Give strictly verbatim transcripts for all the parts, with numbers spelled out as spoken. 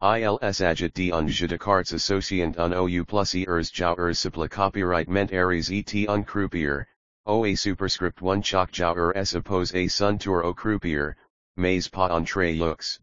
ils agit de un jeu de cartes associant un ou plusieurs joueurs supplémentaires copyright ment aries et un croupier, oa superscript one chaque joueur suppose a son tour au croupier, mais pas entre yeux.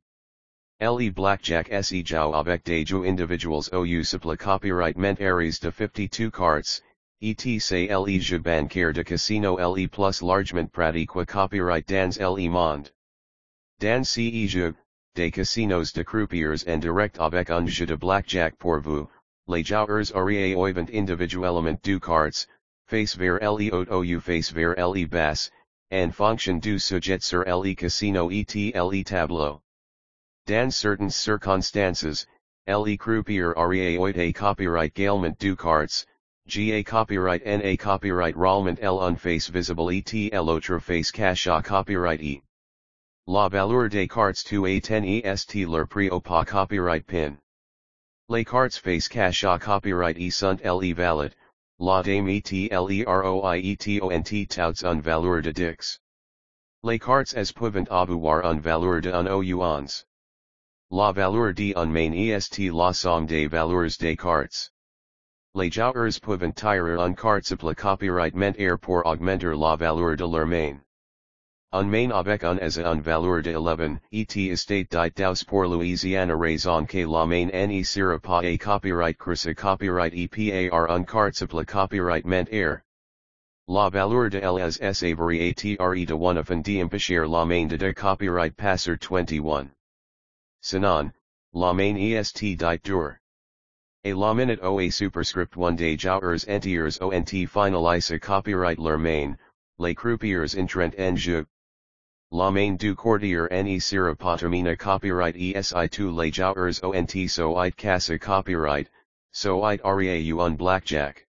Le blackjack se joue avec des jeux individuals ou supplémentaires copyright ment aries de fifty-two cartes, et c'est le jeu bancaire de casino le plus largement pratiqué copyright dans le monde. Dans ces jeux, des casinos de croupiers en direct avec un jeu de blackjack pour vous, les joueurs auraient oivent individuellement deux cartes, face vers le haut ou face vers le bas, en fonction du sujet sur le casino et le tableau. Dans certaines circonstances, le croupier aurait oit a copyright galement deux cartes, ga copyright n a copyright roulement l un face visible et l'autre face caché copyright e. La valeur des cartes two a ten est leur prix au pas copyright pin. Les cartes face caché copyright e sont le valid, la dame et le roi et ont touts un valeur de dix. Les cartes es peuvent avoir un valeur de un ou onze. La valeur de un main est la somme des valeurs des cartes. Les joueurs peuvent tirer un carte supplémentaire copyright ment air pour augmenter la valeur de leur main. Un main avec un as un valeur de eleven, et estate dit douze pour Louisiana raison que la main ne sera pas a copyright cursa copyright et par un carte supplémentaire copyright ment air. La valeur de les sa variété de one afin d'empêcher la main de de copyright passer twenty-one. Sinon, la main est dit dur. A la minute oa superscript one des joueurs entiers ont finalisé copyright leur main, les croupiers entrant en jeu. La main du courtier ne sera pas terminée copyright esi tous les joueurs ont soit cassé copyright, soit aurait eu un blackjack.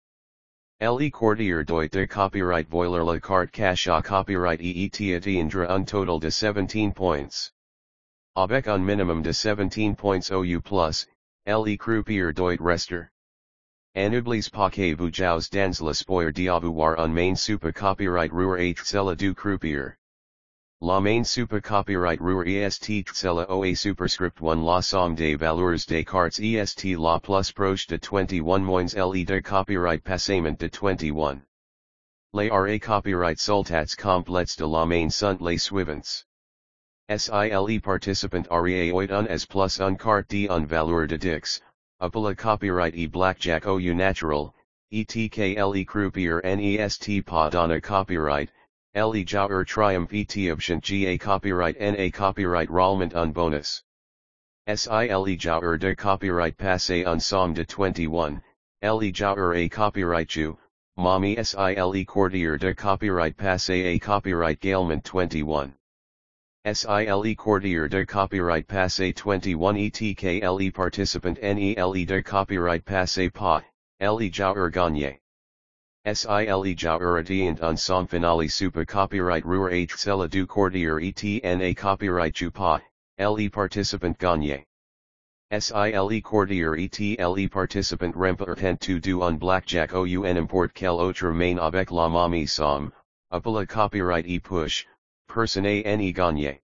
Le courtier doit de copyright voiler la carte cachée copyright et atteindre un total de seventeen points. Avec un minimum de seventeen points ou plus, le croupier doit rester. N'oubliez pas que vous jouez dans l'espoir d'avoir un main super copyright ruer et celle du croupier. La main super copyright ruer est celle oa superscript one la somme des valeurs des cartes est la plus proche de twenty-one moins le de copyright passement de twenty-one. Les ra copyright sultats complets de la main sont les suivants. Sile participant aurait oit un as plus un carte de un valeur de dix, appela copyright e blackjack ou natural, et que le croupier n'est pas donné copyright, le joueur triumph et obtient ga copyright na copyright roulement un bonus. Sile joueur de copyright passé un somme de twenty-one, le joueur a copyright ju, mami sile courtier de copyright passé a copyright galement twenty-one. Sile courtier de copyright passé twenty-one et que le participant ne de copyright passé pas, le joueur gagne. Sile joueur atteint un somme finale super copyright ruer et celle du courtier et na copyright ju pas, le participant gagne. Sile courtier et le participant remportent tout du un blackjack ou n'importe quel autre main avec la même somme, appela copyright e push, personne ne gagne.